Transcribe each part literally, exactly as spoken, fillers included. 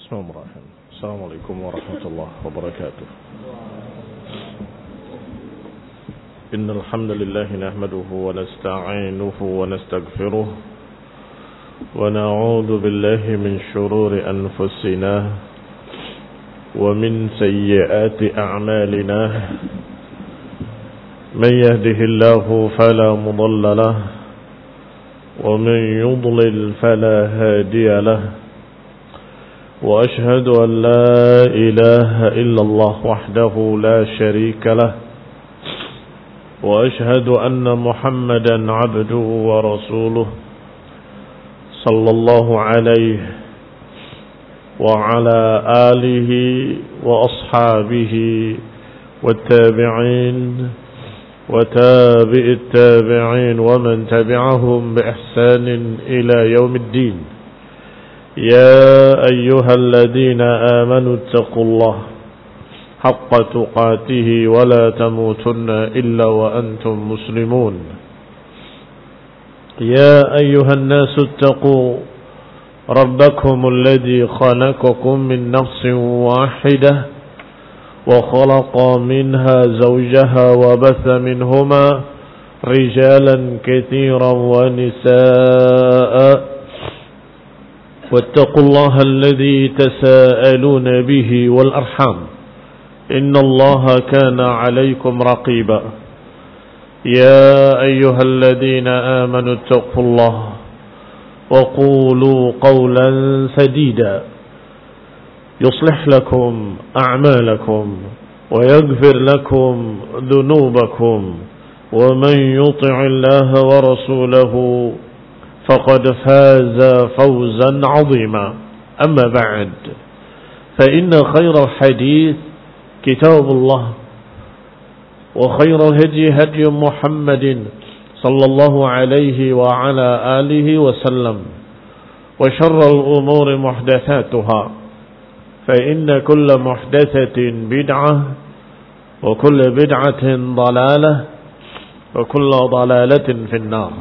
Bismillahirrahmanirrahim. Assalamualaikum warahmatullahi wabarakatuh. Innal hamdalillah nahmaduhu wa nasta'inuhu wa nastaghfiruh wa na'udzu billahi min shururi anfusina wa min sayyiati a'malina. Man yahdihillahu fala mudilla lahu wa man yudlil fala hadiya lahu. وأشهد أن لا إله إلا الله وحده لا شريك له وأشهد أن محمدا عبده ورسوله صلى الله عليه وعلى آله وأصحابه والتابعين وتابع التابعين ومن تبعهم بإحسان إلى يوم الدين. يا أيها الذين آمنوا اتقوا الله حق تقاته ولا تموتن إلا وأنتم مسلمون. يا أيها الناس اتقوا ربكم الذي خلقكم من نفس واحدة وخلق منها زوجها وبث منهما رجالا كثيرا ونساء واتقوا الله الذي تساءلون به والأرحام إن الله كان عليكم رقيبا. يا أيها الذين آمنوا اتقوا الله وقولوا قولا سديدا يصلح لكم أعمالكم ويغفر لكم ذنوبكم ومن يطع الله ورسوله فقد فاز فوزا عظيما. أما بعد فإن خير الحديث كتاب الله وخير الهدي هدي محمد صلى الله عليه وعلى آله وسلم وشر الأمور محدثاتها فإن كل محدثة بدعة وكل بدعة ضلالة وكل ضلالة في النار.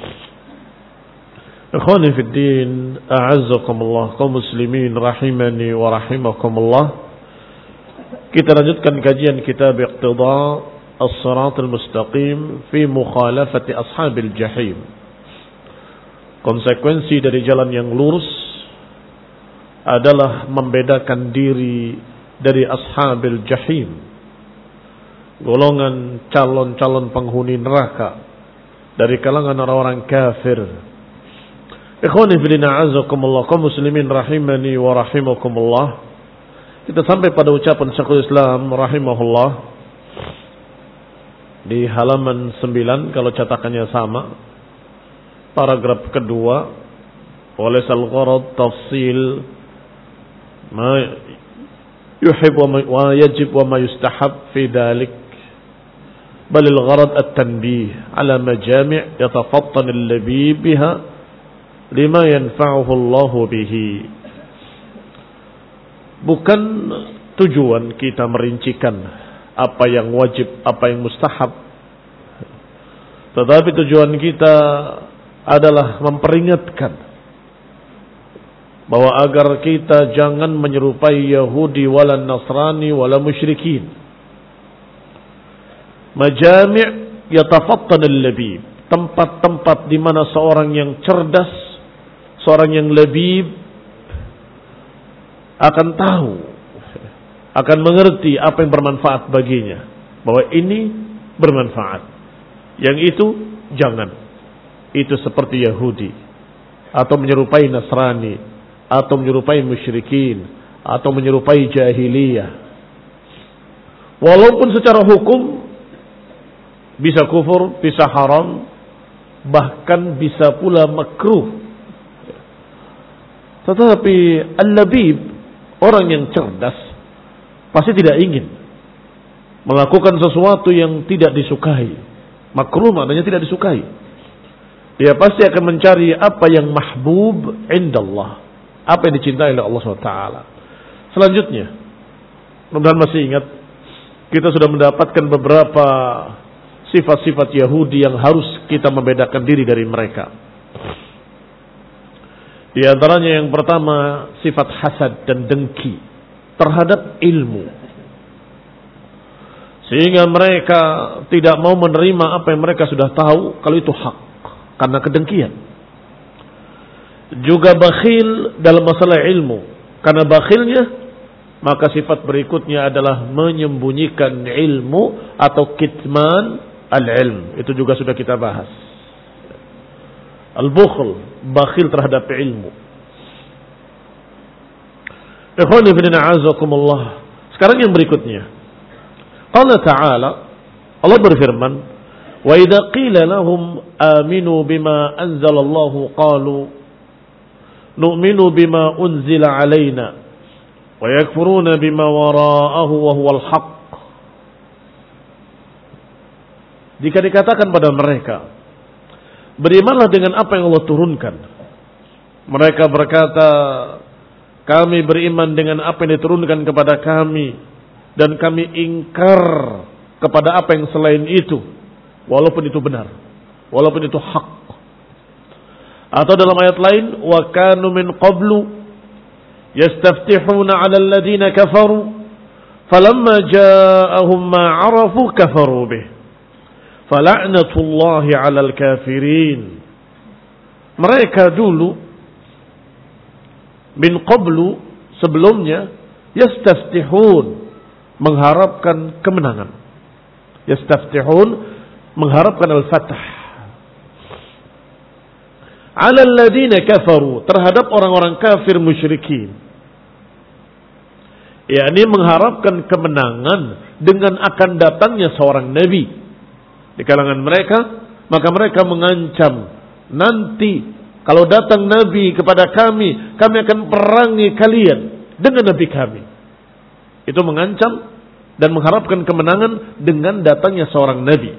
Ikhwani fi din, a'azzakumullah, kaum muslimin rahimani wa rahimakumullah. Kita lanjutkan kajian kitab Iqtida As-Siratal Mustaqim fi mukhalafati ashabil jahim. Konsekuensi dari jalan yang lurus adalah membedakan diri dari ashabil jahim, golongan calon-calon penghuni neraka dari kalangan orang-orang kafir. Ikhwani fillah azakumullah, kaum muslimin rahimani wa rahimakumullah. Kita sampai pada ucapan Syekhul Islam rahimahullah di halaman sembilan kalau cetakannya sama, paragraf kedua, walasal gharad tafsil ma yuhib wa yajib wa ma yustahab fi dhalik bal al gharad at-tanbih ala majami' yatafattan al-labib biha lima yanfa'uhu Allahu bihi. Bukan tujuan kita merincikan apa yang wajib, apa yang mustahab, tetapi tujuan kita adalah memperingatkan bahwa agar kita jangan menyerupai Yahudi wala Nasrani wala musyrikin. Majami' yatafattan al-labib, tempat-tempat di mana seorang yang cerdas, seorang yang lebih akan tahu, akan mengerti apa yang bermanfaat baginya, bahwa ini bermanfaat, yang itu jangan. Itu seperti Yahudi atau menyerupai Nasrani atau menyerupai musyrikin atau menyerupai jahiliyah. Walaupun secara hukum bisa kufur, bisa haram, bahkan bisa pula makruh. Tetapi al-labib, orang yang cerdas, pasti tidak ingin melakukan sesuatu yang tidak disukai. Makruh maknanya tidak disukai. Dia pasti akan mencari apa yang mahbub indallah, apa yang dicintai oleh Allah subhanahu wa taala. Selanjutnya, mudah-mudahan masih ingat, kita sudah mendapatkan beberapa sifat-sifat Yahudi yang harus kita membedakan diri dari mereka. Di antaranya yang pertama sifat hasad dan dengki terhadap ilmu. Sehingga mereka tidak mau menerima apa yang mereka sudah tahu kalau itu hak karena kedengkian. Juga bakhil dalam masalah ilmu. Karena bakhilnya, maka sifat berikutnya adalah menyembunyikan ilmu atau kitman al-ilm. Itu juga sudah kita bahas. Al-bukhl, bakhil terhadap ilmu. Ikhwani fillah azakumullah. Sekarang yang berikutnya. Allah Ta'ala, Allah berfirman, "Wa idza qila lahum aminu bima anzalallahu qalu nu'minu bima unzila alaina wa yakfuruna bima wara'ahu wa huwal haqq." Jika dikatakan pada mereka, berimanlah dengan apa yang Allah turunkan, mereka berkata, kami beriman dengan apa yang diturunkan kepada kami dan kami ingkar kepada apa yang selain itu, walaupun itu benar, walaupun itu hak. Atau dalam ayat lain, wa kanu min qablu yastaftihuna 'ala alladhina kafaru falamma ja'ahum ma 'arafu kafaru bih fala'natullahi 'alal kafirin. Mereka dulu min qablu, sebelumnya, yastaftihun, mengharapkan kemenangan. Yastaftihun, mengharapkan al-fath. 'Ala alladhina kafaru, terhadap orang-orang kafir musyrikin. yakni mengharapkan kemenangan dengan akan datangnya seorang nabi di kalangan mereka, maka mereka mengancam, nanti kalau datang nabi kepada kami, kami akan perangi kalian dengan nabi kami. Itu mengancam dan mengharapkan kemenangan dengan datangnya seorang nabi.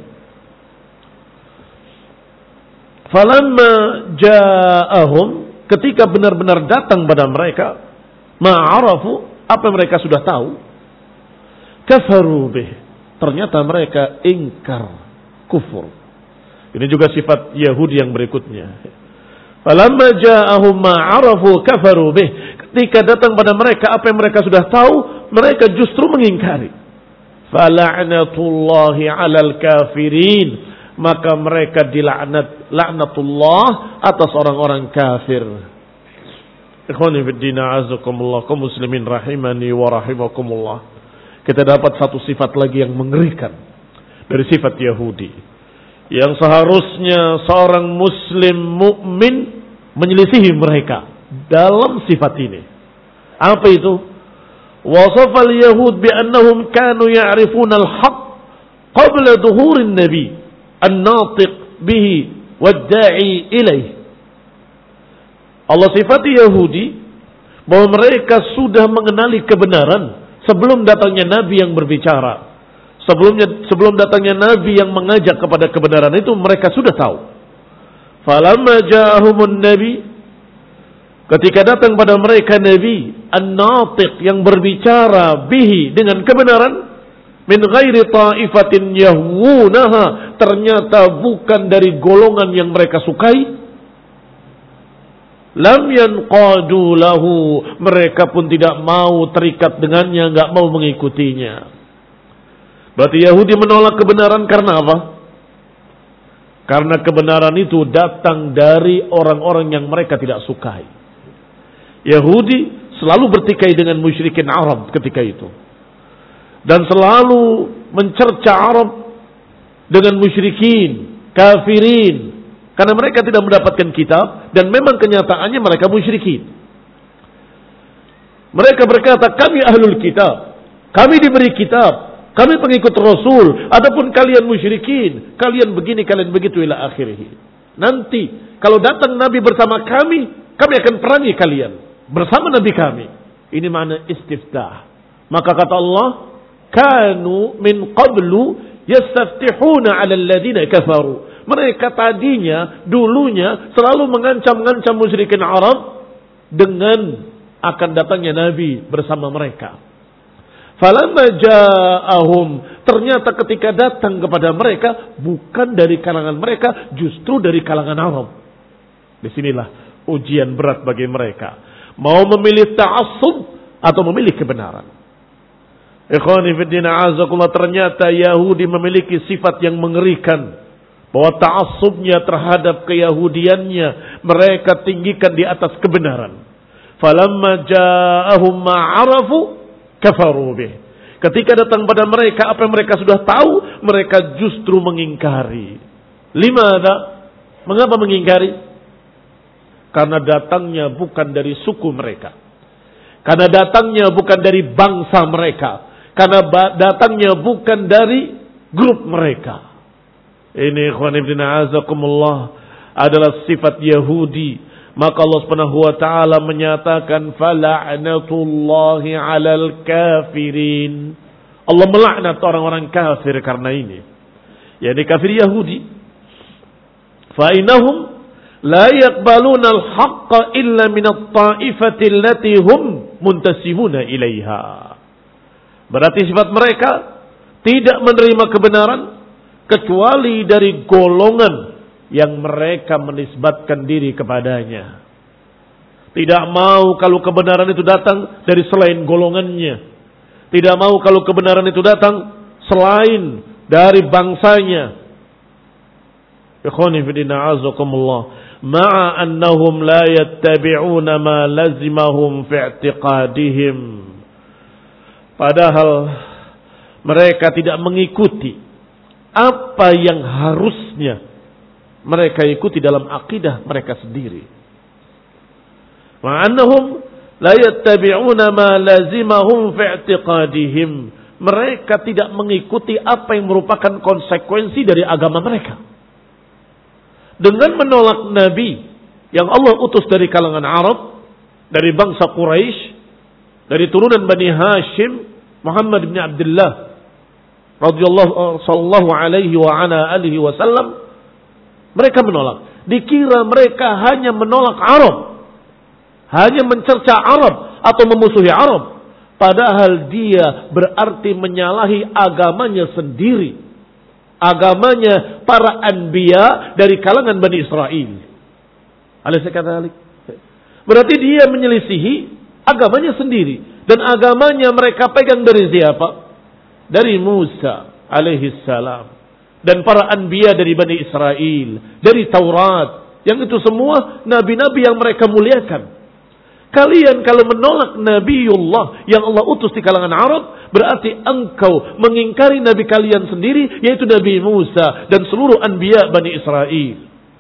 Falamma ja'ahum, ketika benar-benar datang pada mereka, ma'arafu, apa mereka sudah tahu, kafaru bih, ternyata mereka ingkar, kufur. Ini juga sifat Yahudi yang berikutnya. Falamma ja'ahum ma'arafu kafaru bih, ketika datang pada mereka apa yang mereka sudah tahu, mereka justru mengingkari. Fala'natullahi 'alal kafirin, maka mereka dilaknat, laknatullah atas orang-orang kafir. Ikhwani fid din, a'azakumullah, kaum muslimin rahimani wa rahimakumullah. Kita dapat satu sifat lagi yang mengerikan dari sifat Yahudi, yang seharusnya seorang muslim mukmin menyelisihi mereka dalam sifat ini. Apa itu? Wasafal yahud bi annahum kanu ya'rifuna al-haq qabla dhuhurin nabi an-natiq bihi wad-da'i ilaih. Allah sifati Yahudi bahwa mereka sudah mengenali kebenaran sebelum datangnya nabi yang berbicara. Sebelumnya sebelum datangnya nabi yang mengajak kepada kebenaran itu mereka sudah tahu. Falamma ja'ahumun nabi, ketika datang pada mereka nabi an-natiq yang berbicara bihi dengan kebenaran, min ghairi ta'ifatin yahwunaha, ternyata bukan dari golongan yang mereka sukai, lam yanqadu lahu, mereka pun tidak mau terikat dengannya, enggak mau mengikutinya. Berarti Yahudi menolak kebenaran karena apa? Karena kebenaran itu datang dari orang-orang yang mereka tidak sukai. Yahudi selalu bertikai dengan musyrikin Arab ketika itu, dan selalu mencerca Arab dengan musyrikin, kafirin, karena mereka tidak mendapatkan kitab dan memang kenyataannya mereka musyrikin. Mereka berkata, kami ahlul kitab, kami diberi kitab, kami pengikut Rasul, adapun kalian musyrikin, kalian begini, kalian begitu ila akhirih. Nanti kalau datang Nabi bersama kami, kami akan perangi kalian bersama Nabi kami. Ini makna istiftah. Maka kata Allah, kanu min qablu yastaftihuna 'ala alladhina kafaru. Mereka tadinya, dulunya selalu mengancam-ngancam musyrikin Arab dengan akan datangnya Nabi bersama mereka. Falamma ja'ahum, ternyata ketika datang kepada mereka bukan dari kalangan mereka, justru dari kalangan Arab. Disinilah ujian berat bagi mereka. Mau memilih ta'assub atau memilih kebenaran. Ikhwani fiddina azakullah, ternyata Yahudi memiliki sifat yang mengerikan. Bahwa ta'assubnya terhadap keyahudiannya mereka tinggikan di atas kebenaran. Falamma ja'ahum ma'arafu kafaru bih. Ketika datang pada mereka apa yang mereka sudah tahu, mereka justru mengingkari. Limada? Mengapa mengingkari? Karena datangnya bukan dari suku mereka. Karena datangnya bukan dari bangsa mereka. Karena datangnya bukan dari grup mereka. Ini ikhwan ibn a'azakumullah adalah sifat Yahudi. Maka Allah Subhanahu wa taala menyatakan fala'natullahi 'alal kafirin. Allah melaknat orang-orang kafir karena ini. Yani kafir Yahudi. Fa innahum la yaqbaluna al-haqqa illa min at-ta'ifati allati hum muntasibuna ilaiha. Berarti sifat mereka tidak menerima kebenaran kecuali dari golongan yang mereka menisbatkan diri kepadanya. Tidak mau kalau kebenaran itu datang dari selain golongannya. Tidak mau kalau kebenaran itu datang selain dari bangsanya. Ikhwani fillah azakumullah, ma'a annahum la yattabi'una ma lazimahum fi i'tiqadihim. Padahal mereka tidak mengikuti apa yang harusnya mereka ikuti dalam akidah mereka sendiri. Ma'annahum la yattabi'una ma lazimahum fi i'tiqadihim. Mereka tidak mengikuti apa yang merupakan konsekuensi dari agama mereka. Dengan menolak Nabi yang Allah utus dari kalangan Arab, dari bangsa Quraisy, dari turunan Bani Hashim, Muhammad bin Abdullah radhiyallahu sallallahu alaihi wa ala alihi wasallam, mereka menolak. Dikira mereka hanya menolak Arab, hanya mencerca Arab atau memusuhi Arab. Padahal dia berarti menyalahi agamanya sendiri. Agamanya para anbiya dari kalangan Bani Israel. Alaysa kadzalik? Berarti dia menyelisihi agamanya sendiri. Dan agamanya mereka pegang dari siapa? Dari Musa alaihi salam. Dan para anbiya dari Bani Israel. Dari Taurat. Yang itu semua nabi-nabi yang mereka muliakan. Kalian kalau menolak Nabiullah yang Allah utus di kalangan Arab, berarti engkau mengingkari Nabi kalian sendiri, yaitu Nabi Musa dan seluruh anbiya Bani Israel.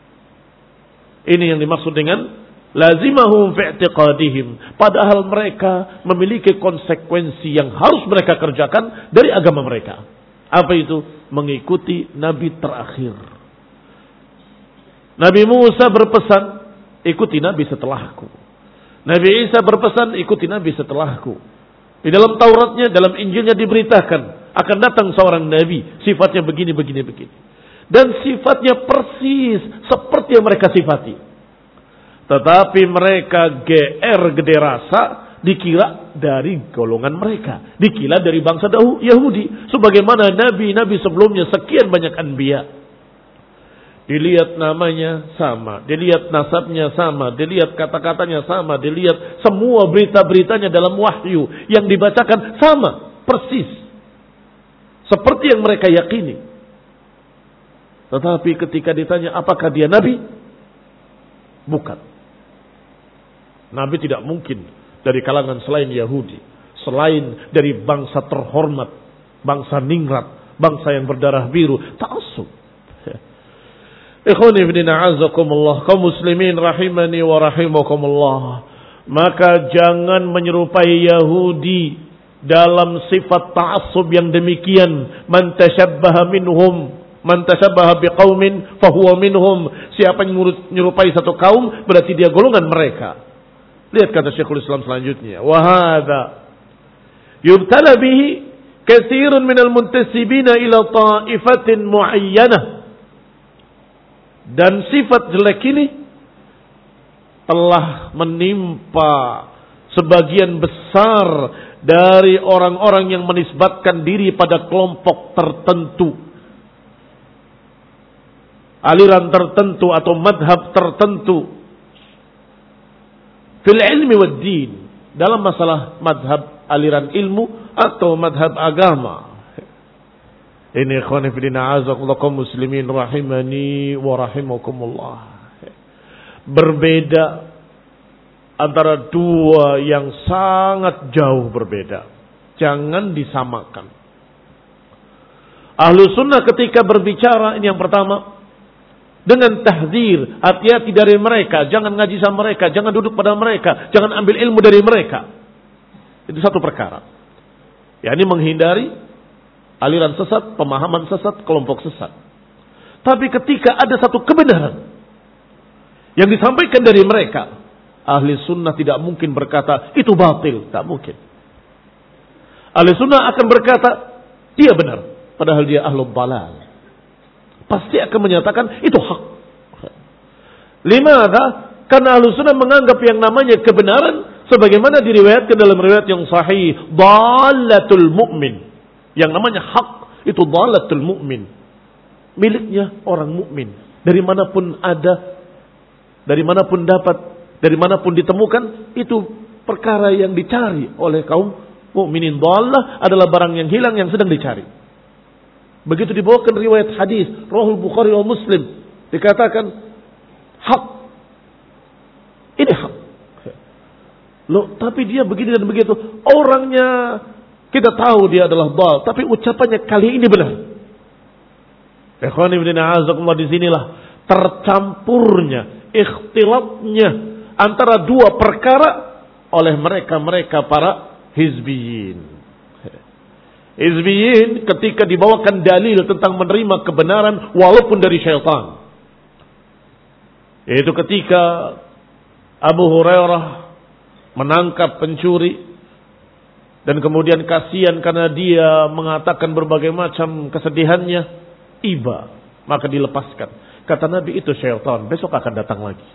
Ini yang dimaksud dengan lazimahum fi i'tiqadihim. Padahal mereka memiliki konsekuensi yang harus mereka kerjakan dari agama mereka. Apa itu? Mengikuti Nabi terakhir. Nabi Musa berpesan, ikuti Nabi setelahku. Nabi Isa berpesan, ikuti Nabi setelahku. Di dalam Tauratnya, dalam Injilnya diberitakan akan datang seorang Nabi, sifatnya begini, begini, begini. Dan sifatnya persis seperti yang mereka sifati. Tetapi mereka G R gede rasa, dikira dari golongan mereka, dikira dari bangsa Yahudi. Sebagaimana Nabi-Nabi sebelumnya sekian banyak anbiya. Dilihat namanya sama, dilihat nasabnya sama, dilihat kata-katanya sama, dilihat semua berita-beritanya dalam wahyu yang dibacakan sama, persis. Seperti yang mereka yakini. Tetapi ketika ditanya apakah dia Nabi? Bukan. Nabi tidak mungkin dari kalangan selain Yahudi. Selain dari bangsa terhormat, bangsa ningrat, bangsa yang berdarah biru. Ta'assub. Ikhwani fillah a'azakumullah, kaum muslimin rahimani wa rahimakumullah. Maka jangan menyerupai Yahudi dalam sifat ta'assub yang demikian. Man tashabbaha minhum, man tashabbaha biqaumin fahuwa minhum. Siapa yang menyerupai satu kaum berarti dia golongan mereka. Lihat kata Syekhul Islam selanjutnya, wa hadza yubtala bihi katsirun minal muntasibina ila ta'ifatin muayyanah. Dan sifat jelek ini telah menimpa sebagian besar dari orang-orang yang menisbatkan diri pada kelompok tertentu, aliran tertentu atau madhab tertentu. fil ilmi wad din, dalam masalah madhab aliran ilmu atau madhab agama. Ini ikhwani fillah azakumullah kaum muslimin rahimani wa rahimakumullah. Berbeda antara dua yang sangat jauh berbeda. Jangan disamakan. Ahlu sunnah ketika berbicara, ini yang pertama, dengan tahdzir, hati-hati dari mereka, jangan ngaji sama mereka, jangan duduk pada mereka, jangan ambil ilmu dari mereka. Itu satu perkara. Ya, ini menghindari aliran sesat, pemahaman sesat, kelompok sesat. Tapi ketika ada satu kebenaran yang disampaikan dari mereka, ahli sunnah tidak mungkin berkata itu batil, tak mungkin. Ahli sunnah akan berkata dia benar, padahal dia ahlul balal. Pasti akan menyatakan itu hak. Limadha? Karena ahli sunnah menganggap yang namanya kebenaran sebagaimana diriwayatkan dalam riwayat yang sahih, dhalatul mu'min. Yang namanya hak itu dhalatul mu'min, miliknya orang mukmin. Dari manapun ada, dari manapun dapat, dari manapun ditemukan, itu perkara yang dicari oleh kaum mukminin. Dhalah adalah barang yang hilang yang sedang dicari. Begitu dibawakan riwayat hadis Rahul Bukhari wa Muslim, dikatakan hak. Ini hak. Loh, tapi dia begini dan begitu. Orangnya kita tahu dia adalah dhal, tapi ucapannya kali ini benar. Ikhwani fillah a'azakumullah, disinilah tercampurnya, ikhtilatnya antara dua perkara oleh mereka-mereka para hizbiyin. Hizbiyin ketika dibawakan dalil tentang menerima kebenaran walaupun dari syaitan. Yaitu ketika Abu Hurairah menangkap pencuri dan kemudian kasihan karena dia mengatakan berbagai macam kesedihannya, iba, maka dilepaskan. Kata Nabi, itu syaitan, besok akan datang lagi.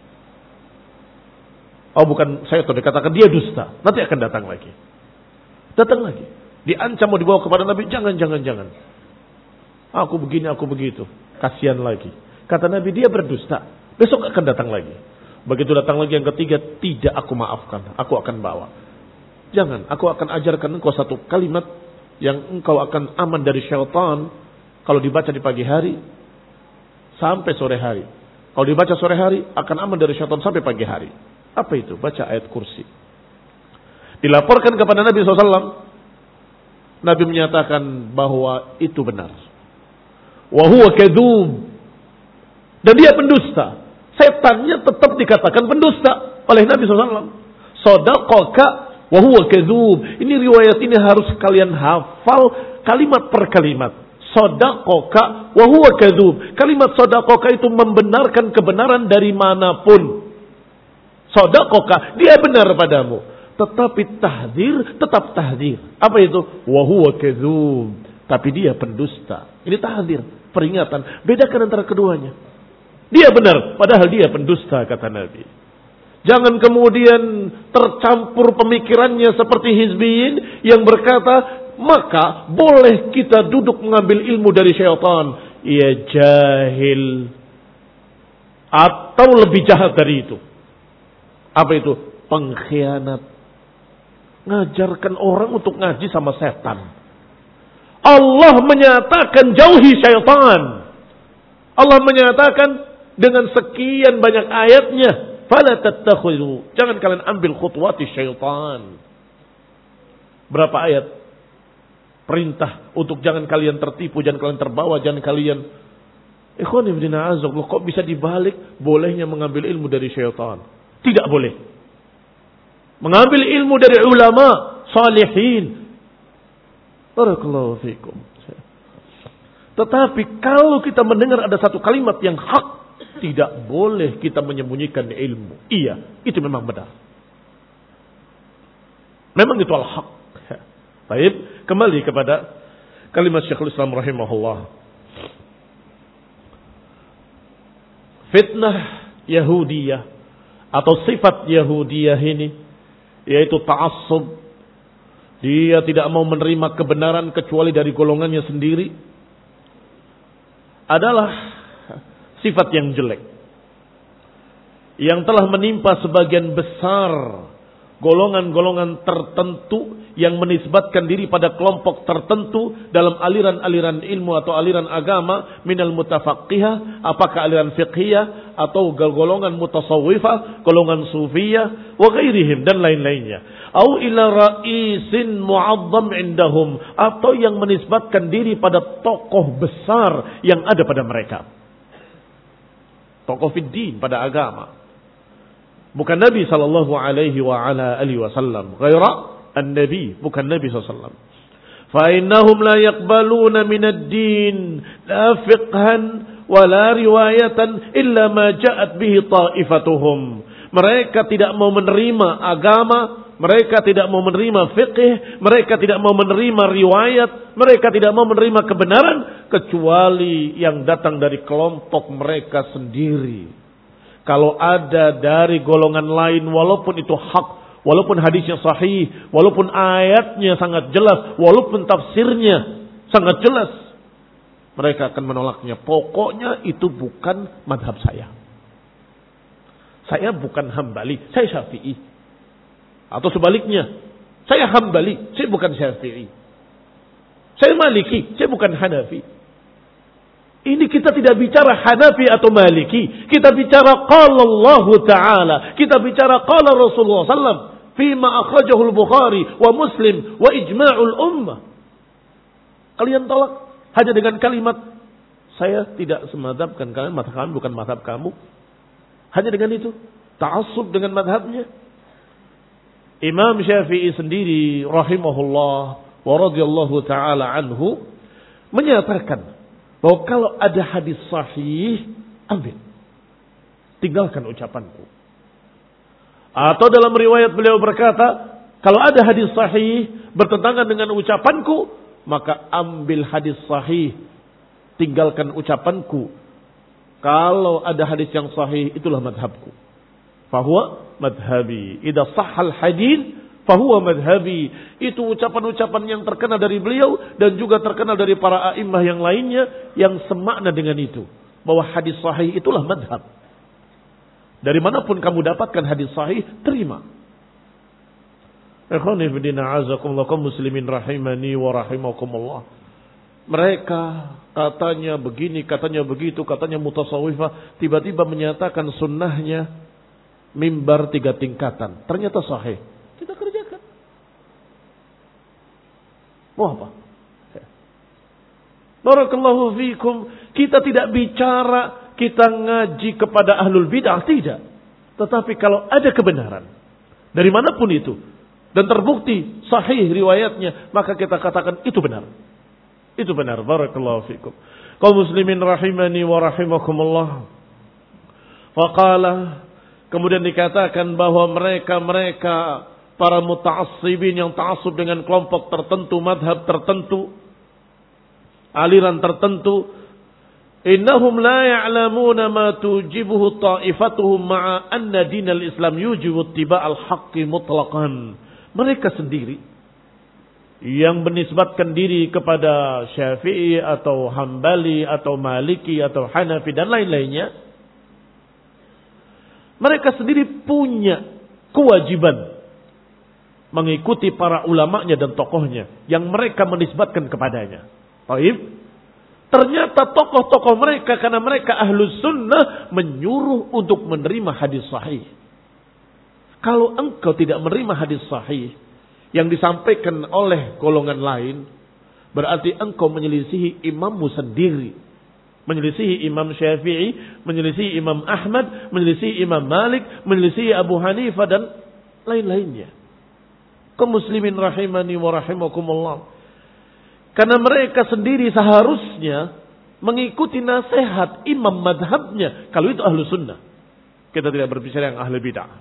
Oh bukan syaitan, dikatakan dia dusta, nanti akan datang lagi. Datang lagi. Diancam mau dibawa kepada Nabi, jangan, jangan, jangan. Aku begini, aku begitu. Kasihan lagi. Kata Nabi, dia berdusta, besok akan datang lagi. Begitu datang lagi yang ketiga, tidak aku maafkan, aku akan bawa. Jangan, aku akan ajarkan engkau satu kalimat yang engkau akan aman dari syaitan kalau dibaca di pagi hari sampai sore hari. Kalau dibaca sore hari akan aman dari syaitan sampai pagi hari. Apa itu? Baca ayat kursi. Dilaporkan kepada Nabi shallallahu alaihi wasallam. Nabi menyatakan bahwa itu benar. Wa huwa kadzub. Dan dia pendusta. Setannya tetap dikatakan pendusta oleh Nabi shallallahu alaihi wasallam. Shadaqaka wa huwa kadzub. Ini riwayat ini harus kalian hafal kalimat per kalimat. Shadaqaka wa huwa kadzub. Kalimat shadaqaka itu membenarkan kebenaran dari manapun. Shadaqaka, dia benar padamu. Tetapi tahdzir tetap tahdzir. Apa itu? Wa huwa kadzub. Tapi dia pendusta. Ini tahdzir, peringatan. Bedakan antara keduanya. Dia benar, padahal dia pendusta, kata Nabi. Jangan kemudian tercampur pemikirannya seperti hizbiyin yang berkata, maka boleh kita duduk mengambil ilmu dari syaitan. Ia jahil. Atau lebih jahat dari itu. Apa itu? Pengkhianat. Ngajarkan orang untuk ngaji sama setan. Allah menyatakan jauhi syaitan. Allah menyatakan dengan sekian banyak ayatnya, fala tattakhidhu, jangan kalian ambil khutuwati syaitan. Berapa ayat perintah untuk jangan kalian tertipu, jangan kalian terbawa, jangan kalian. Ikhwan ibn a'azakullah, kok bisa dibalik bolehnya mengambil ilmu dari syaitan? Tidak boleh. Mengambil ilmu dari ulama salihin. Barakallahu fikum. Tetapi kalau kita mendengar ada satu kalimat yang hak, tidak boleh kita menyembunyikan ilmu. Iya, itu memang benar. Memang itu al-haq. Baik, kembali kepada kalimat Syekhul Islam rahimahullah. Fitnah Yahudiyah atau sifat Yahudiyah ini, yaitu ta'assub. Dia tidak mau menerima kebenaran kecuali dari golongannya sendiri, adalah sifat yang jelek, yang telah menimpa sebagian besar golongan-golongan tertentu yang menisbatkan diri pada kelompok tertentu dalam aliran-aliran ilmu atau aliran agama, minal mutafaqqihah, apakah aliran fiqhiyah atau golongan mutasawwifah, golongan sufiyah, wa ghairihim dan lain-lainnya. Au ila ra'isin mu'azzam indahum, atau yang menisbatkan diri pada tokoh besar yang ada pada mereka. Tokoh fiddin, pada agama. Bukan Nabi sallallahu alaihi wa ala alihi wasallam, ghaira an-nabi, bukan Nabi sallallahu alaihi wasallam. Fa innahum la yaqbaluna min ad-din la fiqhan wa la riwayatan illa ma ja'at bihi ta'ifatuhum. Mereka tidak mau menerima agama, mereka tidak mau menerima fiqh, mereka tidak mau menerima riwayat, mereka tidak mau menerima kebenaran kecuali yang datang dari kelompok mereka sendiri. Kalau ada dari golongan lain, walaupun itu hak, walaupun hadisnya sahih, walaupun ayatnya sangat jelas, walaupun tafsirnya sangat jelas, mereka akan menolaknya. Pokoknya itu bukan madhab saya. Saya bukan Hambali, saya Syafi'i. Atau sebaliknya, saya Hambali, saya bukan Syafi'i. Saya Maliki, saya bukan Hanafi. Ini kita tidak bicara Hanafi atau Maliki. Kita bicara qala Allah Ta'ala. Kita bicara qala Rasulullah sallallahu alaihi wasallam. Fima akhrajahu al-Bukhari wa Muslim wa ijma'ul ummah. Kalian tolak hanya dengan kalimat, saya tidak semadhabkan kalian, madhab kami bukan madhab kamu. Hanya dengan itu. Ta'assub dengan madhabnya. Imam Syafi'i sendiri rahimahullah wa radhiyallahu ta'ala anhu menyatakan bahwa kalau ada hadis sahih, ambil. Tinggalkan ucapanku. Atau dalam riwayat beliau berkata, kalau ada hadis sahih bertentangan dengan ucapanku, maka ambil hadis sahih, tinggalkan ucapanku. Kalau ada hadis yang sahih, itulah madhabku. Fahuwa madhabi. Idza sahhal hadis, fahuwa madhabi. Itu ucapan-ucapan yang terkenal dari beliau dan juga terkenal dari para a'immah yang lainnya yang semakna dengan itu. Bahwa hadis sahih itulah madhab. Dari manapun kamu dapatkan hadis sahih, terima. Ikhwani fillah, azakumullah, kaum muslimin rahimani wa rahimakumullah. Mereka katanya begini, katanya begitu, katanya mutasawwifah, tiba-tiba menyatakan sunnahnya mimbar tiga tingkatan. Ternyata sahih. Kita kerjakan. Mau apa? Barakallahu fikum. Kita tidak bicara, kita ngaji kepada ahlul bid'ah, tidak. Tetapi kalau ada kebenaran, dari manapun itu, dan terbukti sahih riwayatnya, maka kita katakan itu benar. Itu benar. Barakallahu fikum. Kaum muslimin rahimani wa rahimakumullah. Faqala, kemudian dikatakan bahwa mereka-mereka para muta'assibin yang ta'assub dengan kelompok tertentu, madhab tertentu, aliran tertentu, innahum la ya'lamuna ma tujibuhu ta'ifatuhum ma'a anna dinal Islam yujibu ittiba'al haqqi mutlaqan. Mereka sendiri yang menisbatkan diri kepada Syafi'i atau Hambali atau Maliki atau Hanafi dan lain-lainnya, mereka sendiri punya kewajiban mengikuti para ulamanya dan tokohnya yang mereka menisbatkan kepadanya. Baik. Ternyata tokoh-tokoh mereka, karena mereka ahlus sunnah, menyuruh untuk menerima hadis sahih. Kalau engkau tidak menerima hadis sahih yang disampaikan oleh golongan lain, berarti engkau menyelisihi imammu sendiri. Menyelisihi Imam Syafi'i, menyelisihi Imam Ahmad, menyelisihi Imam Malik, menyelisihi Abu Hanifah dan lain-lainnya. Kaum muslimin rahimani wa rahimakumullah. Karena mereka sendiri seharusnya mengikuti nasihat imam madhabnya. Kalau itu ahlu sunnah. Kita tidak berbicara yang ahli bid'ah.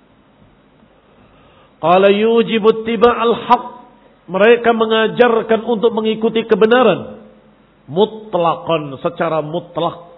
Qala yujibu ittiba'al haqq. Mereka mengajarkan untuk mengikuti kebenaran. Mutlaqan, secara mutlak.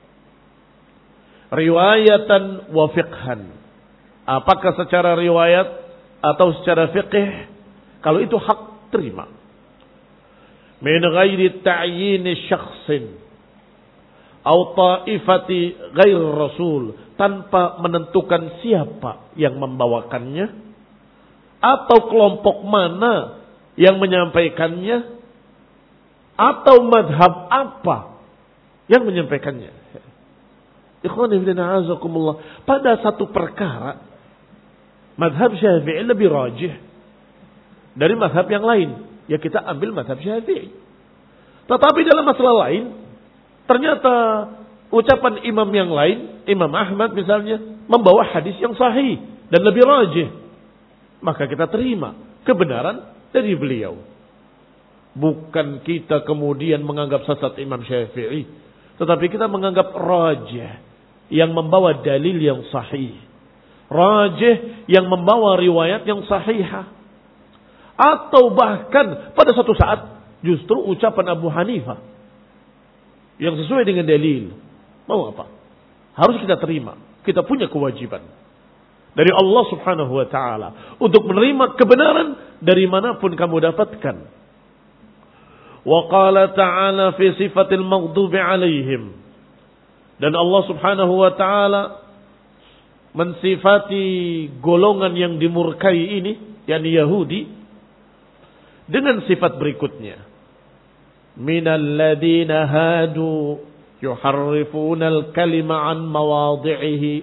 Riwayatan wa fiqhan. Apakah secara riwayat atau secara fiqh? Kalau itu hak, terima. Min ghairi ta'yin syakhsin. au ta'ifati ghair rasul, tanpa menentukan siapa yang membawakannya atau kelompok mana yang menyampaikannya atau madhab apa yang menyampaikannya. Ikhwani fillah azakumullah, pada satu perkara madhab Syafi'i lebih rajih dari madhab yang lain, ya kita ambil madhab Syafi'i. Tetapi dalam masalah lain, ternyata ucapan imam yang lain, Imam Ahmad misalnya, membawa hadis yang sahih dan lebih rajih, maka kita terima kebenaran dari beliau. Bukan kita kemudian menganggap sesat Imam Syafi'i, tetapi kita menganggap rajih yang membawa dalil yang sahih, rajih yang membawa riwayat yang sahihah, atau bahkan pada suatu saat justru ucapan Abu Hanifah yang sesuai dengan dalil. Mau apa? Harus kita terima. Kita punya kewajiban dari Allah Subhanahu wa taala untuk menerima kebenaran dari manapun kamu dapatkan. Wa qala ta'ala fi sifatil maghdubi alaihim, dan Allah Subhanahu wa taala mensifati golongan yang dimurkai ini, yakni Yahudi, dengan sifat berikutnya. Minal ladina hadu yuharrifuna al-kalima an mawadhi'ihi.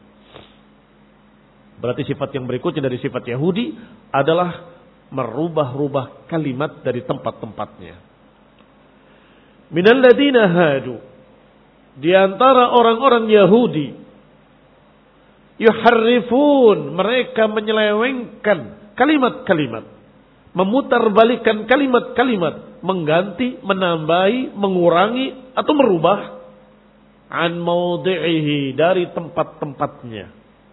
Berarti sifat yang berikutnya dari sifat Yahudi adalah merubah-rubah kalimat dari tempat-tempatnya. Minal ladina hadu, di antara orang-orang Yahudi, yuharrifun, mereka menyelewengkan kalimat-kalimat, memutarbalikkan kalimat-kalimat, mengganti, menambahi, mengurangi atau merubah an maudhi'ihi, dari tempat-tempatnya.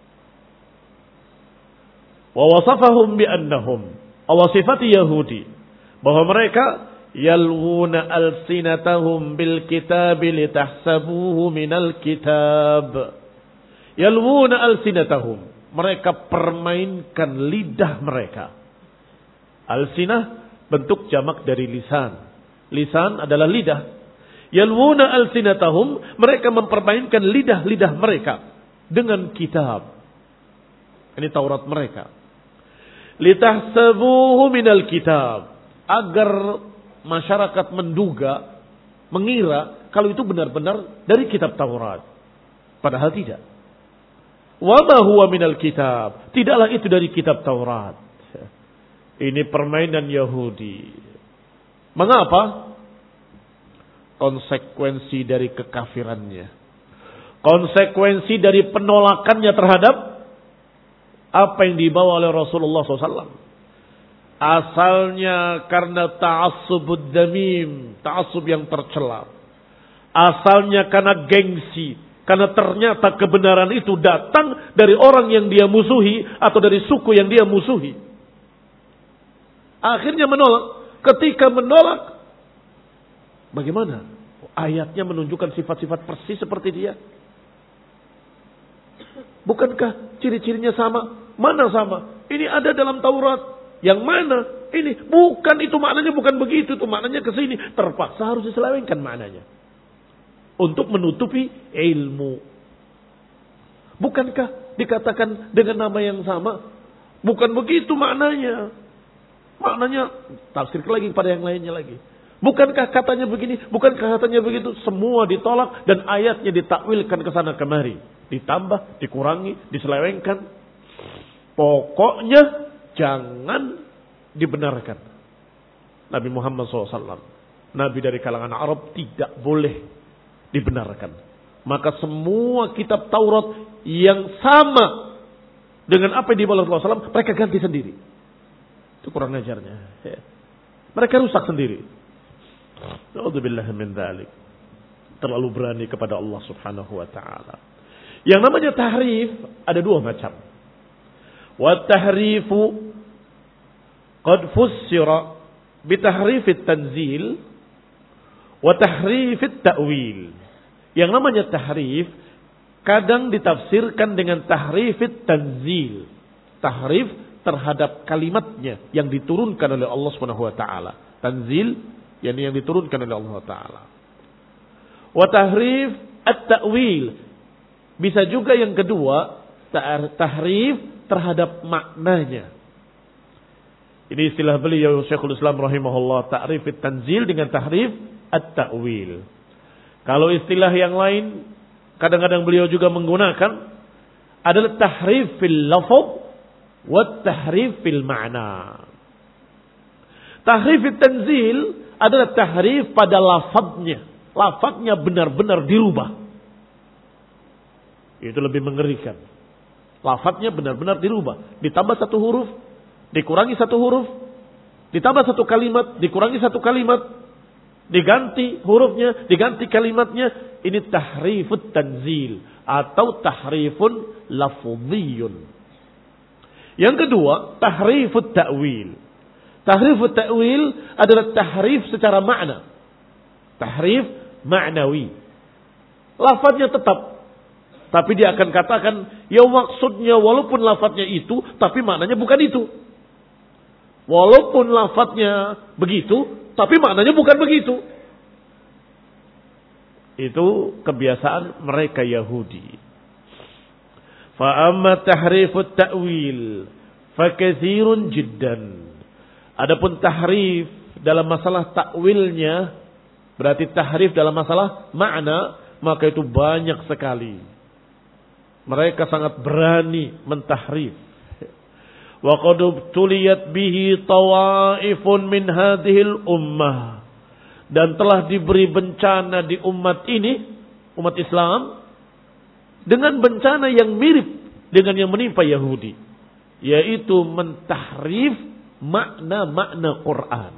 Wa wasafahum bi annahum, Allah sifati Yahudi bahwa mereka yalwuna alsinatahum bil kitab litahsabuhu minal kitab. Yalwuna alsinatahum, mereka permainkan lidah mereka. Alsinah bentuk jamak dari lisan. Lisan adalah lidah. Yalwuna alsinatahum, mereka mempermainkan lidah-lidah mereka dengan kitab. Ini Taurat mereka. Litahsabuhu minal kitab, agar masyarakat menduga, mengira kalau itu benar-benar dari kitab Taurat. Padahal tidak. Wa ma huwa minal kitab, tidaklah itu dari kitab Taurat. Ini permainan Yahudi. Mengapa? Konsekuensi dari kekafirannya, konsekuensi dari penolakannya terhadap apa yang dibawa oleh Rasulullah shallallahu alaihi wasallam. Asalnya karena ta'assubud damim, ta'assub yang tercela. Asalnya karena gengsi, karena ternyata kebenaran itu datang dari orang yang dia musuhi atau dari suku yang dia musuhi. Akhirnya menolak. Ketika menolak, bagaimana? Ayatnya menunjukkan sifat-sifat persis seperti dia. Bukankah ciri-cirinya sama? Mana sama? Ini ada dalam Taurat. Yang mana? Ini bukan, itu maknanya bukan begitu, itu maknanya ke sini. Terpaksa harus diselewengkan maknanya untuk menutupi ilmu. Bukankah dikatakan dengan nama yang sama? Bukan begitu maknanya. Maknanya tafsir lagi pada yang lainnya lagi. Bukankah katanya begini? Bukankah katanya begitu? Semua ditolak dan ayatnya ditakwilkan ke sana kemari. Ditambah, dikurangi, diselewengkan. Pokoknya jangan dibenarkan. Nabi Muhammad shallallahu alaihi wasallam, Nabi dari kalangan Arab, tidak boleh dibenarkan. Maka semua kitab Taurat yang sama dengan apa yang dibawa Rasulullah shallallahu alaihi wasallam, mereka ganti sendiri. Itu kurang ajarnya. Mereka rusak sendiri. Na'udzubillahi min dzalik. Terlalu berani kepada Allah Subhanahu wa taala. Yang namanya tahrif ada dua macam. Wa tahrifu qad fussira bi tahrifit tanzil wa tahrifit ta'wil. Yang namanya tahrif kadang ditafsirkan dengan tahrifit tanzil. Tahrif terhadap kalimatnya yang diturunkan oleh Allah Subhanahu wa taala. Tanzil yang yang diturunkan oleh Allah taala. Wa tahrif at-ta'wil. Bisa juga yang kedua, tahrif terhadap maknanya. Ini istilah beliau Syekhul Islam rahimahullah, ta'rif at-tanzil dengan tahrif at-ta'wil. Kalau istilah yang lain kadang-kadang beliau juga menggunakan adalah tahrif fil lafaz wa tahrif fil ma'na. Tahrif at-tanzil adalah tahrif pada lafadznya. Lafadznya benar-benar dirubah. Itu lebih mengerikan. Lafadznya benar-benar dirubah. Ditambah satu huruf, dikurangi satu huruf, ditambah satu kalimat, dikurangi satu kalimat, diganti hurufnya, diganti kalimatnya. Ini tahrifut tanzil atau tahrifun lafziyun. Yang kedua, tahrifut ta'wil. Tahrifut ta'wil adalah tahrif secara makna. Tahrif ma'nawi. Lafadznya tetap, tapi dia akan katakan, ya maksudnya walaupun lafadznya itu, tapi maknanya bukan itu. Walaupun lafadznya begitu, tapi maknanya bukan begitu. Itu kebiasaan mereka Yahudi. Fa amma tahrifut ta'wil fa katsirun jiddan. Adapun tahrif dalam masalah takwilnya, berarti tahrif dalam masalah makna, maka itu banyak sekali. Mereka sangat berani mentahrif. Wa qad tuliyat bihi tawaifun min hadhil ummah. Dan telah diberi bencana di umat ini, umat Islam, dengan bencana yang mirip dengan yang menimpa Yahudi, yaitu mentahrif makna-makna Quran.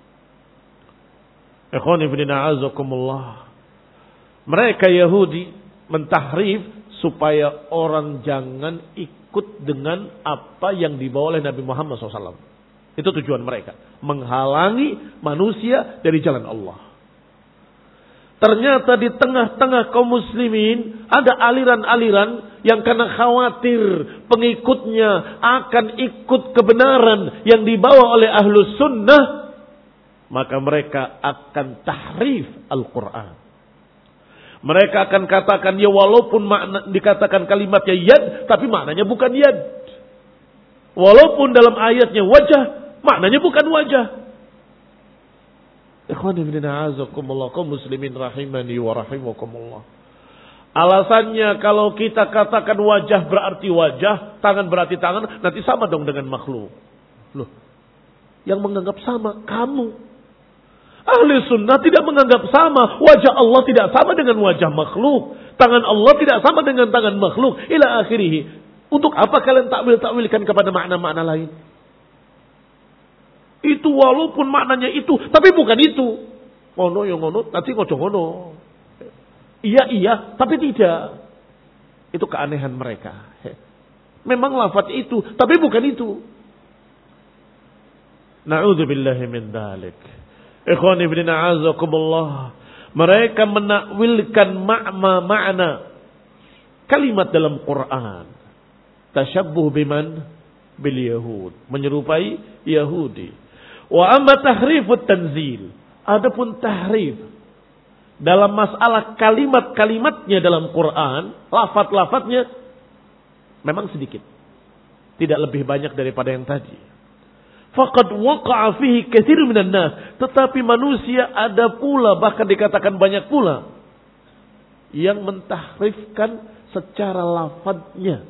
Ikhwan ibn a'azakumullah. Mereka Yahudi mentahrif supaya orang jangan ikut dengan apa yang dibawa oleh Nabi Muhammad shallallahu alaihi wasallam. Itu tujuan mereka. Menghalangi manusia dari jalan Allah. Ternyata di tengah-tengah kaum muslimin ada aliran-aliran yang karena khawatir pengikutnya akan ikut kebenaran yang dibawa oleh ahlus sunnah, maka mereka akan tahrif Al-Quran. Mereka akan katakan, ya walaupun makna, dikatakan kalimatnya yad, tapi maknanya bukan yad. Walaupun dalam ayatnya wajah, maknanya bukan wajah. Ikhwan ibn a'azakumullah, kaum muslimin rahimani wa rahimakumullah. Alasannya kalau kita katakan wajah berarti wajah, tangan berarti tangan, nanti sama dong dengan makhluk. Loh, yang menganggap sama kamu. Ahli sunnah tidak menganggap sama. Wajah Allah tidak sama dengan wajah makhluk. Tangan Allah tidak sama dengan tangan makhluk. Ila akhirih. Untuk apa kalian takwil-takwilkan kepada makna-makna lain? Itu walaupun maknanya itu, tapi bukan itu. Ngono ya ngono, nanti ngojo ngono. Iya iya, tapi tidak. Itu keanehan mereka. Memang lafaz itu, tapi bukan itu. Na'udzubillahi min dzalik. Ikhwan ibn a'azakumullah. Mereka menakwilkan makna makna kalimat dalam Quran. Tasyabbuh biman? Bil Yahud. Menyerupai Yahudi. Wa amma tahrifut tanzil. Adapun tahrif dalam masalah kalimat-kalimatnya dalam Quran, lafaz-lafaznya memang sedikit. Tidak lebih banyak daripada yang tadi. Faqad waqa'a fihi katsir minan nas. Tetapi manusia ada pula, bahkan dikatakan banyak pula, yang mentahrifkan secara lafadznya.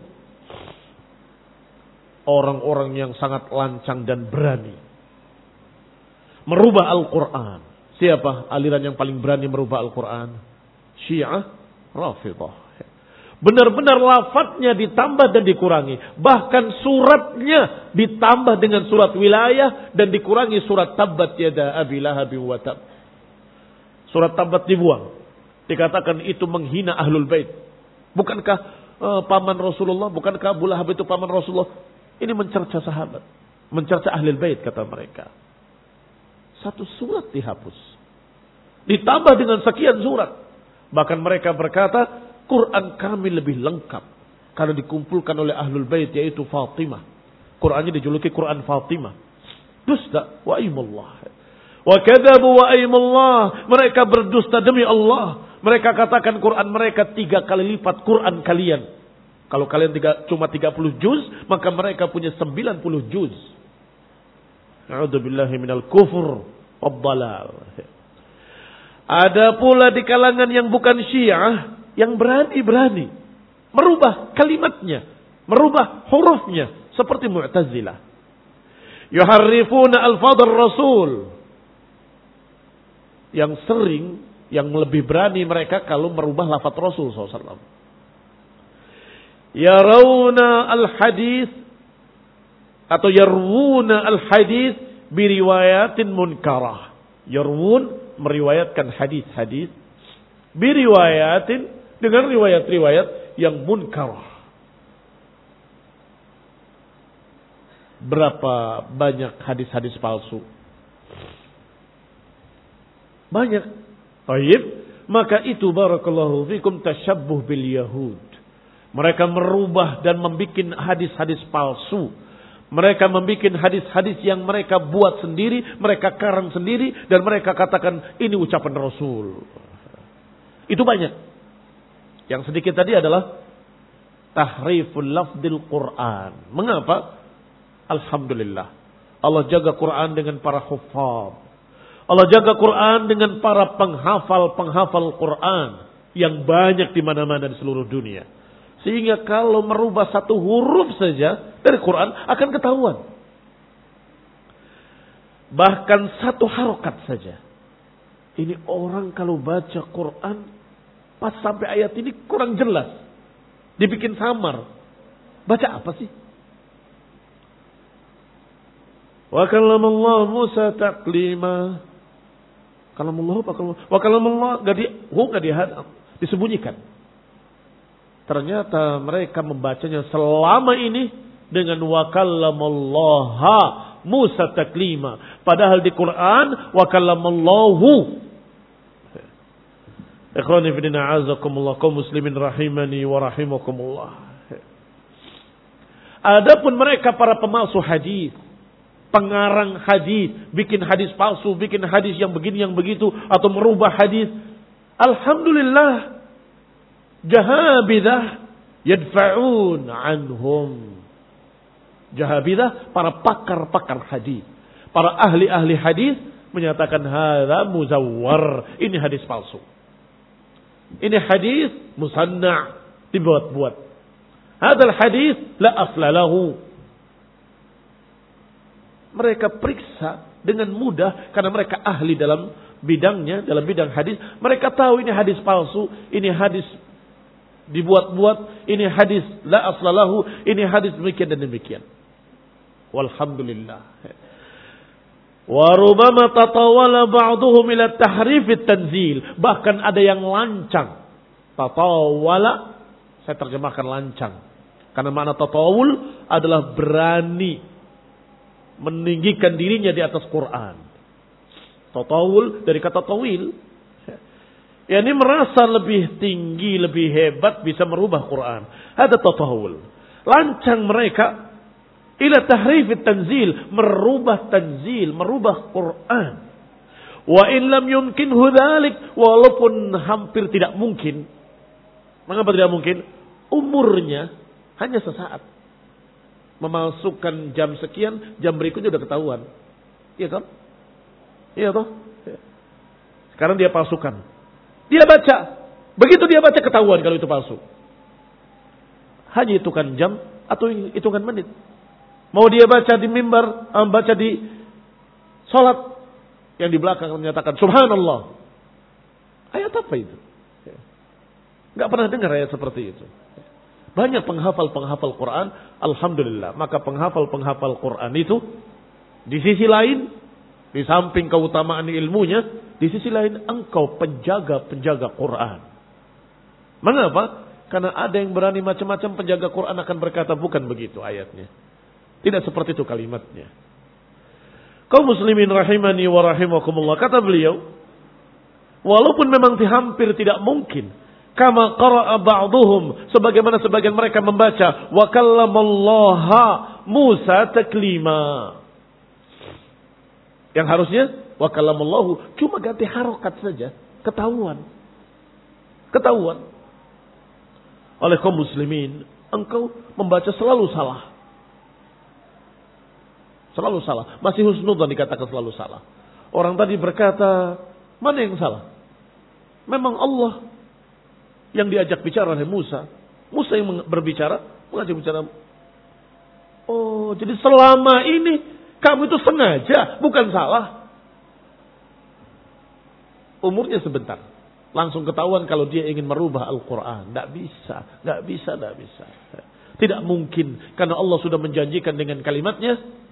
Orang-orang yang sangat lancang dan berani merubah Al-Quran. Siapa aliran yang paling berani merubah Al-Quran? Syiah Rafidah. Benar-benar lafadznya ditambah dan dikurangi. Bahkan suratnya ditambah dengan surat wilayah dan dikurangi surat Tabbat yada Abi Lahab wa tab. Surat Tabbat dibuang. Dikatakan itu menghina Ahlul Bait. Bukankah uh, paman Rasulullah? Bukankah Abu Lahab itu paman Rasulullah? Ini mencerca sahabat. Mencerca Ahlul Bait kata mereka. Satu surat dihapus. Ditambah dengan sekian surat. Bahkan mereka berkata, Quran kami lebih lengkap karena dikumpulkan oleh Ahlul Bait, yaitu Fatimah. Qurannya dijuluki Quran Fatimah. Dusta wa aimullah. Wa kadzabu wa aimullah. Mereka berdusta demi Allah. Mereka katakan Quran mereka tiga kali lipat Quran kalian. Kalau kalian tiga, cuma tiga puluh juz, maka mereka punya sembilan puluh juz. A'udzubillahi minal kufur wad-dhalal. Ada pula di kalangan yang bukan Syiah yang berani-berani merubah kalimatnya, merubah hurufnya seperti Mu'tazilah. Yuharrifuna alfadhar Rasul. Yang sering, yang lebih berani mereka kalau merubah lafaz Rasul sallallahu alaihi wasallam. Yarawna al-hadis atau yarwuna al-hadis biriwayatin munkarah. Yarwun meriwayatkan hadis-hadis biriwayatin dengan riwayat-riwayat yang munkarah. Berapa banyak hadis-hadis palsu? Banyak. Baik, maka itu barakallahu fikum tasyabbuh bil yahud. Mereka merubah dan membuat hadis-hadis palsu. Mereka membuat hadis-hadis yang mereka buat sendiri, mereka karang sendiri, dan mereka katakan ini ucapan Rasul. Itu banyak. Yang sedikit tadi adalah tahriful lafdil Quran. Mengapa? Alhamdulillah. Allah jaga Quran dengan para huffaz. Allah jaga Quran dengan para penghafal-penghafal Quran yang banyak di mana-mana di seluruh dunia. Sehingga kalau merubah satu huruf saja dari Quran akan ketahuan. Bahkan satu harokat saja. Ini orang kalau baca Quran pas sampai ayat ini kurang jelas. Dibikin samar. Baca apa sih? Wa kallamallahu Musa taklima. Kalamullah apa kalamullah? Wa kallamallah enggak di enggak dihadap, disembunyikan. Ternyata mereka membacanya selama ini dengan wa kallamallaha Musa taklima. Padahal di Quran wa kallamallahu. Ikhwani fi din a'azakumullah kaum muslimin rahimani wa rahimakumullah. Adapun mereka para pemalsu hadis, pengarang hadis, bikin hadis palsu, bikin hadis yang begini yang begitu atau merubah hadis. Alhamdulillah jahabidah yadfa'un anhum. Jahabidah para pakar-pakar hadis, para ahli-ahli hadis menyatakan hadza muzawwar, ini hadis palsu. Ini hadis musanna', dibuat-buat. Hadzal hadis la asla lahu. Mereka periksa dengan mudah karena mereka ahli dalam bidangnya, dalam bidang hadis. Mereka tahu ini hadis palsu, ini hadis dibuat-buat, ini hadis la aslalahu, ini hadis demikian dan demikian. Walhamdulillah. Wa rubama tatawala ba'dhum ila tahrif at-tanzil. Bahkan ada yang lancang. Tatawala, saya terjemahkan lancang. Karena makna tatawul adalah berani meninggikan dirinya di atas Quran. Tatawul dari kata tawil. Ya, ini merasa lebih tinggi, lebih hebat, bisa merubah Quran. Ada tatawul. Lancang mereka ila tahrif at-tanzil, merubah tanzil, merubah Quran. Wa in lam yumkinhu dzalik, walaupun hampir tidak mungkin. Mengapa tidak mungkin? Umurnya hanya sesaat. Memasukkan jam sekian, jam berikutnya sudah ketahuan. Iya kan? Iya toh? Sekarang dia palsukan. Dia baca. Begitu dia baca ketahuan kalau itu palsu. Hanya hitungan jam atau hitungan menit. Mau dia baca di mimbar, baca di salat, yang di belakang menyatakan subhanallah. Ayat apa itu? Enggak pernah dengar ayat seperti itu. Banyak penghafal-penghafal Quran, alhamdulillah. Maka penghafal-penghafal Quran itu di sisi lain, di samping keutamaan ilmunya, di sisi lain engkau penjaga-penjaga Quran. Mengapa? Karena ada yang berani macam-macam, penjaga Quran akan berkata bukan begitu ayatnya. Tidak seperti itu kalimatnya. Kaum muslimin rahimani wa rahimakumullah. Kata beliau, walaupun memang hampir tidak mungkin, kama qara'a ba'dhum, sebagaimana sebagian mereka membaca wa kallamallaha Musa taklima. Yang harusnya wa kallamallahu cuma ganti harokat saja, ketahuan. Ketahuan oleh kaum muslimin, engkau membaca selalu salah. Selalu salah. Masih husnudzan dikatakan selalu salah. Orang tadi berkata, mana yang salah? Memang Allah yang diajak bicara oleh Musa. Musa yang berbicara, mengajak bicara. Oh, jadi selama ini kamu itu sengaja, bukan salah. Umurnya sebentar. Langsung ketahuan kalau dia ingin merubah Al-Quran. Tidak bisa, tidak bisa, tidak bisa. Tidak mungkin. Karena Allah sudah menjanjikan dengan kalimatnya.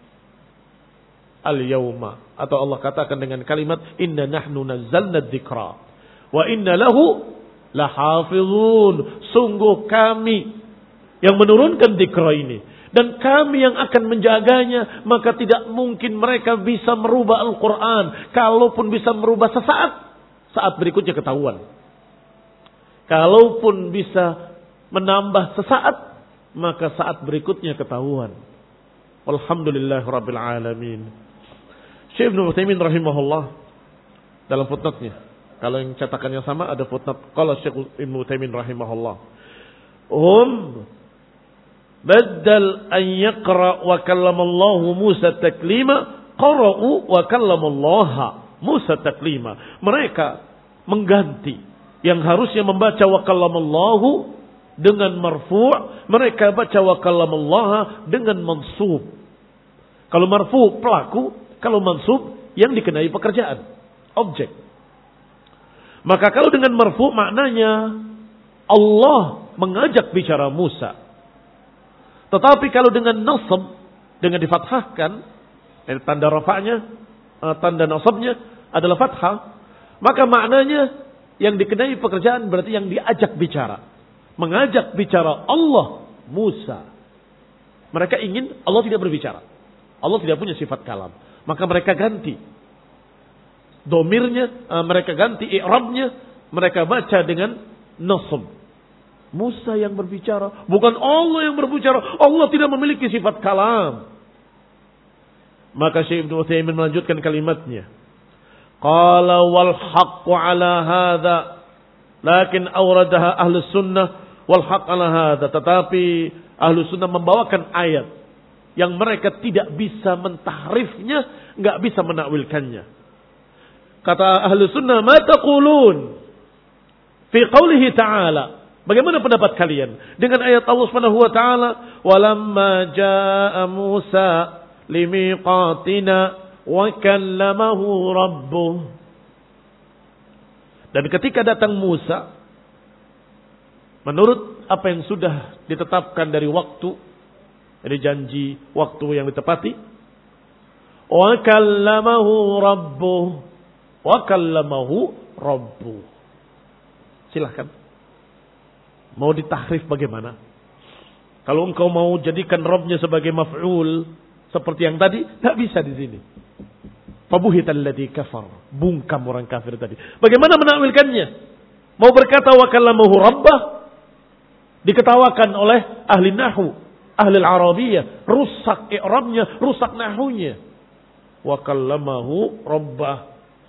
Al-yawma. Atau Allah katakan dengan kalimat. Inna nahnu nazzalna dzikra. Wa inna lahu lahafizun. Sungguh kami yang menurunkan dzikra ini. Dan kami yang akan menjaganya. Maka tidak mungkin mereka bisa merubah Al-Quran. Kalaupun bisa merubah sesaat, saat berikutnya ketahuan. Kalaupun bisa menambah sesaat, maka saat berikutnya ketahuan. Alhamdulillah Rabbil Alamin. Syekh Ibnu Utsaimin rahimahullah dalam footnote-nya, kalau yang cetakannya sama ada footnote. Qala Syekh Ibnu Utsaimin rahimahullah, hum badal an yaqra wa kallamallahu Musa taklima, qara'u wa kallamallaha Musa taklima. Mereka mengganti yang harusnya membaca wa kallamallahu dengan marfu', mereka baca wa kallamallaha dengan mansub. Kalau marfu' pelaku, kalau mansub yang dikenai pekerjaan, objek. Maka kalau dengan marfu' maknanya Allah mengajak bicara Musa. Tetapi kalau dengan nasab, dengan difathahkan, tanda rafa'nya, tanda nasabnya adalah fathah, maka maknanya yang dikenai pekerjaan berarti yang diajak bicara. Mengajak bicara Allah Musa. Mereka ingin Allah tidak berbicara. Allah tidak punya sifat kalam. Maka mereka ganti domirnya, mereka ganti i'rabnya, mereka baca dengan nasab. Musa yang berbicara, bukan Allah yang berbicara. Allah tidak memiliki sifat kalam. Maka Syekh Ibnu Utsaimin melanjutkan kalimatnya. Qala wal haqqu ala hadza, lakin awradaha ahlus sunnah wal haqq ala hadza. Tetapi ahlus sunnah membawakan ayat yang mereka tidak bisa mentahrifnya, enggak bisa menakwilkannya. Kata ahlus sunnah, ma taqulun fi qoulihi ta'ala? Bagaimana pendapat kalian dengan ayat Allah Subhanahu wa taala, walamma jaa Musa limiqatina wa kallamahu rabbuh. Dan ketika datang Musa, menurut apa yang sudah ditetapkan dari waktu, dari janji waktu yang ditepati, wa kallamahu rabbuh, wa kallamahu rabbuh. Silahkan. Mau ditahrif bagaimana? Kalau engkau mau jadikan Rabbnya sebagai maf'ul seperti yang tadi, tak bisa di sini. Fabuhital ladzi kafar, bungkam orang kafir tadi. Bagaimana menakwilkannya? Mau berkata wa kallamahu rabbah, diketawakan oleh ahli nahwu, ahli al-arabiyah, rusak i'rabnya, rusak nahwunya. Wa kallamahu rabbah.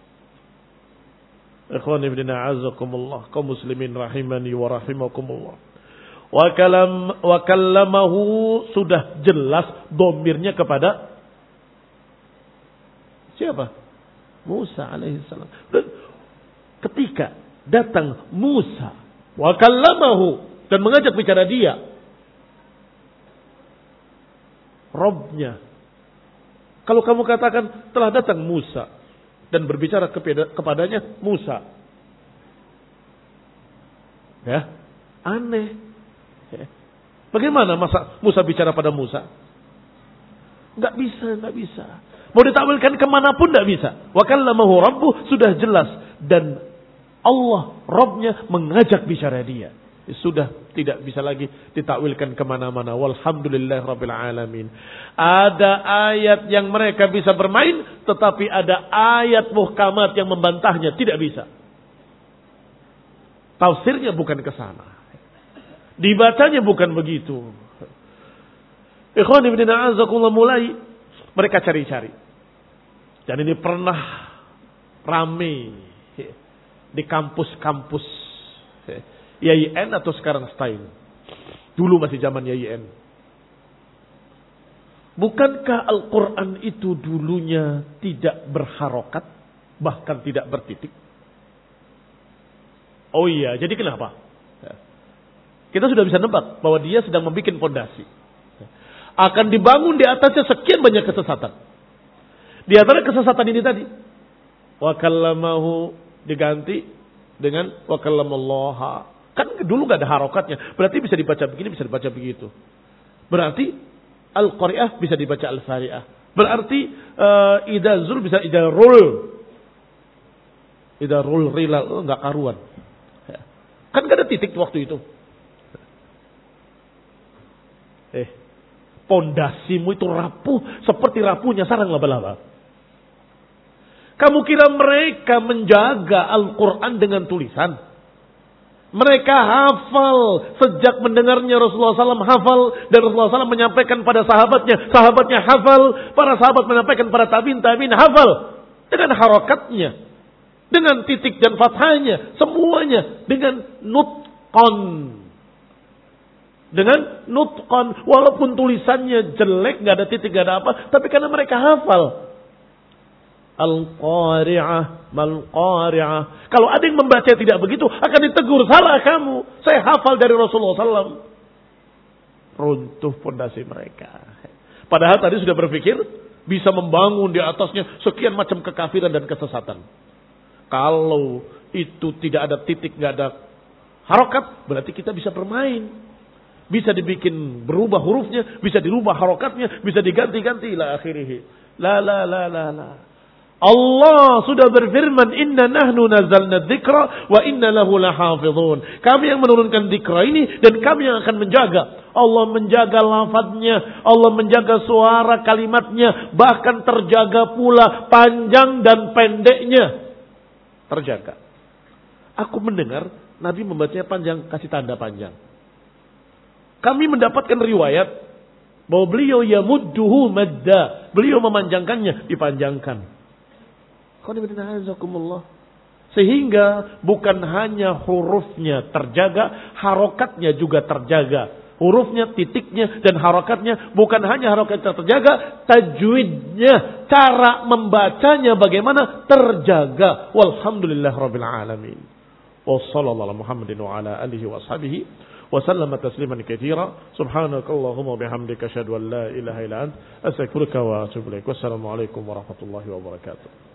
Ikhwani fillah a'azzakumullah, kaum muslimin rahimani wa rahimakumullah. Wa kalam wa kallamahu sudah jelas dhamirnya kepada siapa? Musa alaihi salam. Dan ketika datang Musa wa kallamahu dan mengajak bicara dia, Rabbnya. Kalau kamu katakan telah datang Musa dan berbicara kepadanya Musa, ya aneh. Ya. Bagaimana masa Musa bicara pada Musa? Enggak bisa, enggak bisa. Mau ditakwilkan kemanapun enggak bisa. Wa kallamahu rabbuh sudah jelas, dan Allah Rabbnya mengajak bicara dia. Sudah tidak bisa lagi ditakwilkan kemana-mana. Walhamdulillah Rabbil Alamin. Ada ayat yang mereka bisa bermain, tetapi ada ayat muhkamat yang membantahnya. Tidak bisa. Tafsirnya bukan ke sana. Dibacanya bukan begitu. Ikhwan ibn a'azakullah, mulai mereka cari-cari. Dan ini pernah rame di kampus-kampus Y I N atau sekarang style? Dulu masih zaman Y I N. Bukankah Al-Quran itu dulunya tidak berharokat, bahkan tidak bertitik? Oh iya, jadi kenapa? Kita sudah bisa nebak bahwa dia sedang membuat fondasi. Akan dibangun di atasnya sekian banyak kesesatan. Di antara kesesatan ini tadi, wa kallamahu diganti dengan wa kallamallaha. Kan dulu gak ada harokatnya. Berarti bisa dibaca begini, bisa dibaca begitu. Berarti Al-Qari'ah bisa dibaca Al-Fari'ah. Berarti uh, Ida Zul bisa Ida Rul. Ida Rul Rilal. Oh, gak karuan. Ya. Kan gak ada titik waktu itu. Eh, pondasimu itu rapuh. Seperti rapuhnya sarang laba-laba. Kamu kira mereka menjaga Al-Quran dengan tulisan? Mereka hafal sejak mendengarnya Rasulullah shallallahu alaihi wasallam hafal dan Rasulullah shallallahu alaihi wasallam menyampaikan pada sahabatnya, sahabatnya hafal, para sahabat menyampaikan pada tabiin, tabiin hafal dengan harokatnya, dengan titik dan fathahnya, semuanya dengan nutqan, dengan nutqan, walaupun tulisannya jelek, nggak ada titik, nggak ada apa, tapi karena mereka hafal. Al-Qari'ah, Mal-Qari'ah. Kalau ada yang membaca tidak begitu, akan ditegur, salah kamu. Saya hafal dari Rasulullah shallallahu alaihi wasallam. Runtuh fondasi mereka. Padahal tadi sudah berpikir, bisa membangun di atasnya sekian macam kekafiran dan kesesatan. Kalau itu tidak ada titik, nggak ada harokat, berarti kita bisa bermain. Bisa dibikin berubah hurufnya, bisa dirubah harokatnya, bisa diganti-ganti ila akhirih. La la la la la. Allah sudah berfirman, inna nahnu nazalna dzikra wa inna lahu lahafizun. Kami yang menurunkan dzikra ini dan kami yang akan menjaga. Allah menjaga lafadznya, Allah menjaga suara kalimatnya, bahkan terjaga pula panjang dan pendeknya. Terjaga. Aku mendengar Nabi membacanya panjang, kasih tanda panjang. Kami mendapatkan riwayat bahwa beliau yamudduhu madda, beliau memanjangkannya, dipanjangkan. Sehingga bukan hanya hurufnya terjaga, harokatnya juga terjaga. Hurufnya, titiknya, dan harokatnya bukan hanya harokatnya terjaga, tajwidnya, cara membacanya bagaimana terjaga. Walhamdulillah rabbil alamin. Wassallallahu ala Muhammadin wa ala alihi wa ashabihi wa sallama tasliman katsira. Subhanakallahumma bihamdika asyhadu an la ilaha illa anta astaghfiruka wa atubu ilaik. Wassalamu alaikum warahmatullahi wabarakatuh.